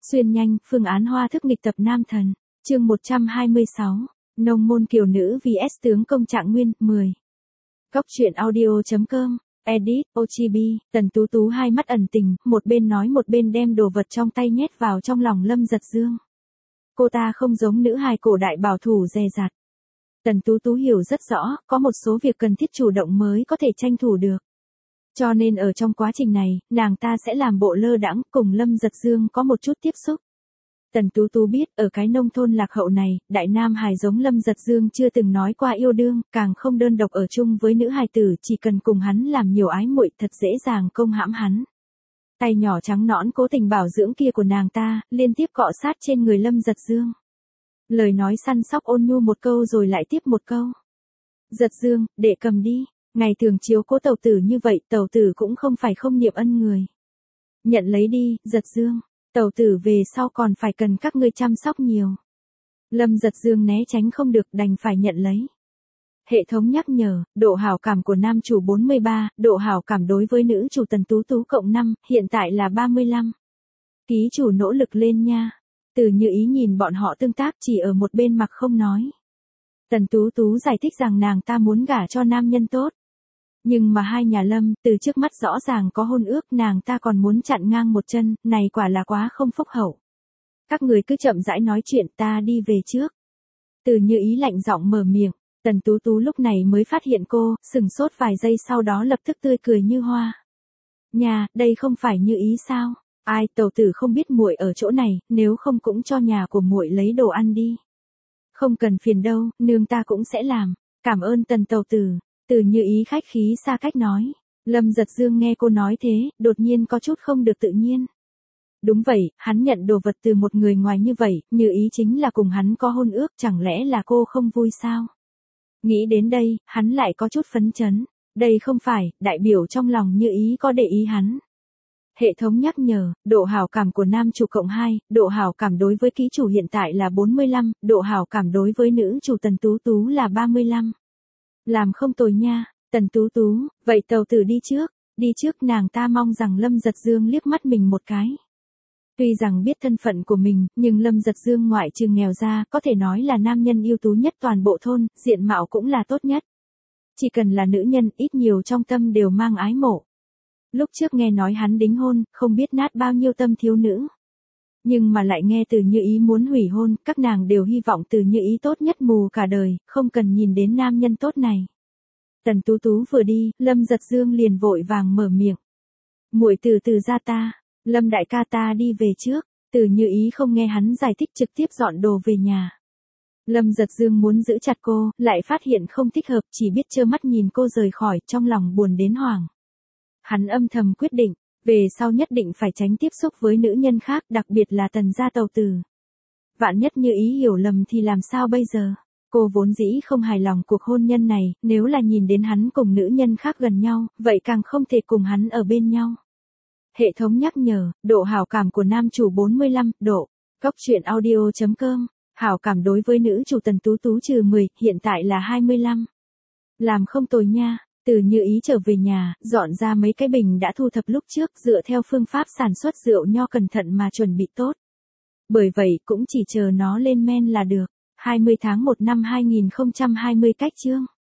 Xuyên nhanh, phương án hoa thức nghịch tập nam thần. Chương 126. Nông môn kiều nữ vs tướng công Trạng Nguyên, 10. Góc truyện audio.com. Edit, Ochibi, Tần Tú Tú hai mắt ẩn tình, một bên nói một bên đem đồ vật trong tay nhét vào trong lòng Lâm Giật Dương. Cô ta không giống nữ hài cổ đại bảo thủ dè dặt. Tần Tú Tú hiểu rất rõ, có một số việc cần thiết chủ động mới có thể tranh thủ được. Cho nên ở trong quá trình này, nàng ta sẽ làm bộ lơ đãng cùng Lâm Giật Dương có một chút tiếp xúc. Tần Tú Tú biết, ở cái nông thôn lạc hậu này, đại nam hài giống Lâm Giật Dương chưa từng nói qua yêu đương, càng không đơn độc ở chung với nữ hài tử, chỉ cần cùng hắn làm nhiều ái muội thật dễ dàng công hãm hắn. Tay nhỏ trắng nõn cố tình bảo dưỡng kia của nàng ta, liên tiếp cọ sát trên người Lâm Giật Dương. Lời nói săn sóc ôn nhu một câu rồi lại tiếp một câu. Giật Dương, để cầm đi. Ngày thường chiếu cố tẩu tử như vậy, tẩu tử cũng không phải không niệm ân người. Nhận lấy đi, Giật Dương. Tẩu tử về sau còn phải cần các ngươi chăm sóc nhiều. Lâm Giật Dương né tránh không được đành phải nhận lấy. Hệ thống nhắc nhở, độ hảo cảm của nam chủ 43, độ hảo cảm đối với nữ chủ Tần Tú Tú cộng 5, hiện tại là 35. Ký chủ nỗ lực lên nha. Từ Như Ý nhìn bọn họ tương tác chỉ ở một bên mặc không nói. Tần Tú Tú giải thích rằng nàng ta muốn gả cho nam nhân tốt. Nhưng mà hai nhà Lâm, từ trước mắt rõ ràng có hôn ước, nàng ta còn muốn chặn ngang một chân, này quả là quá không phúc hậu. Các người cứ chậm rãi nói chuyện, ta đi về trước. Từ Như Ý lạnh giọng mở miệng, Tần Tú Tú lúc này mới phát hiện cô, sừng sốt vài giây sau đó lập tức tươi cười như hoa. Nhà, đây không phải Như Ý sao? Ai, tẩu tử không biết muội ở chỗ này, nếu không cũng cho nhà của muội lấy đồ ăn đi. Không cần phiền đâu, nương ta cũng sẽ làm. Cảm ơn Tần tẩu tử. Từ Như Ý khách khí xa cách nói. Lâm Giật Dương nghe cô nói thế, đột nhiên có chút không được tự nhiên. Đúng vậy, hắn nhận đồ vật từ một người ngoài như vậy, Như Ý chính là cùng hắn có hôn ước, chẳng lẽ là cô không vui sao? Nghĩ đến đây, hắn lại có chút phấn chấn. Đây không phải, đại biểu trong lòng Như Ý có để ý hắn. Hệ thống nhắc nhở, độ hảo cảm của nam chủ cộng 2, độ hảo cảm đối với ký chủ hiện tại là 45, độ hảo cảm đối với nữ chủ Tần Tú Tú là 35. Làm không tồi nha, Tần Tú Tú, vậy tàu tử đi trước nàng ta mong rằng Lâm Giật Dương liếc mắt mình một cái. Tuy rằng biết thân phận của mình, nhưng Lâm Giật Dương ngoại trừ nghèo ra, có thể nói là nam nhân ưu tú nhất toàn bộ thôn, diện mạo cũng là tốt nhất. Chỉ cần là nữ nhân, ít nhiều trong tâm đều mang ái mộ. Lúc trước nghe nói hắn đính hôn, không biết nát bao nhiêu tâm thiếu nữ. Nhưng mà lại nghe Từ Như Ý muốn hủy hôn, các nàng đều hy vọng Từ Như Ý tốt nhất mù cả đời, không cần nhìn đến nam nhân tốt này. Tần Tú Tú vừa đi, Lâm Giật Dương liền vội vàng mở miệng. Muội từ từ ra ta, Lâm đại ca ta đi về trước. Từ Như Ý không nghe hắn giải thích trực tiếp dọn đồ về nhà. Lâm Giật Dương muốn giữ chặt cô, lại phát hiện không thích hợp, chỉ biết trơ mắt nhìn cô rời khỏi, trong lòng buồn đến hoảng. Hắn âm thầm quyết định, về sau nhất định phải tránh tiếp xúc với nữ nhân khác, đặc biệt là Tần gia tàu tử. Vạn nhất Như Ý hiểu lầm thì làm sao bây giờ? Cô vốn dĩ không hài lòng cuộc hôn nhân này, nếu là nhìn đến hắn cùng nữ nhân khác gần nhau, vậy càng không thể cùng hắn ở bên nhau. Hệ thống nhắc nhở, độ hảo cảm của nam chủ 45, độ. Góc truyện audio.com, hảo cảm đối với nữ chủ Tần Tú Tú -10, hiện tại là 25. Làm không tồi nha. Từ Như Ý trở về nhà, dọn ra mấy cái bình đã thu thập lúc trước, dựa theo phương pháp sản xuất rượu nho cẩn thận mà chuẩn bị tốt. Bởi vậy, cũng chỉ chờ nó lên men là được. 20 tháng 1 năm 2020 cách chương.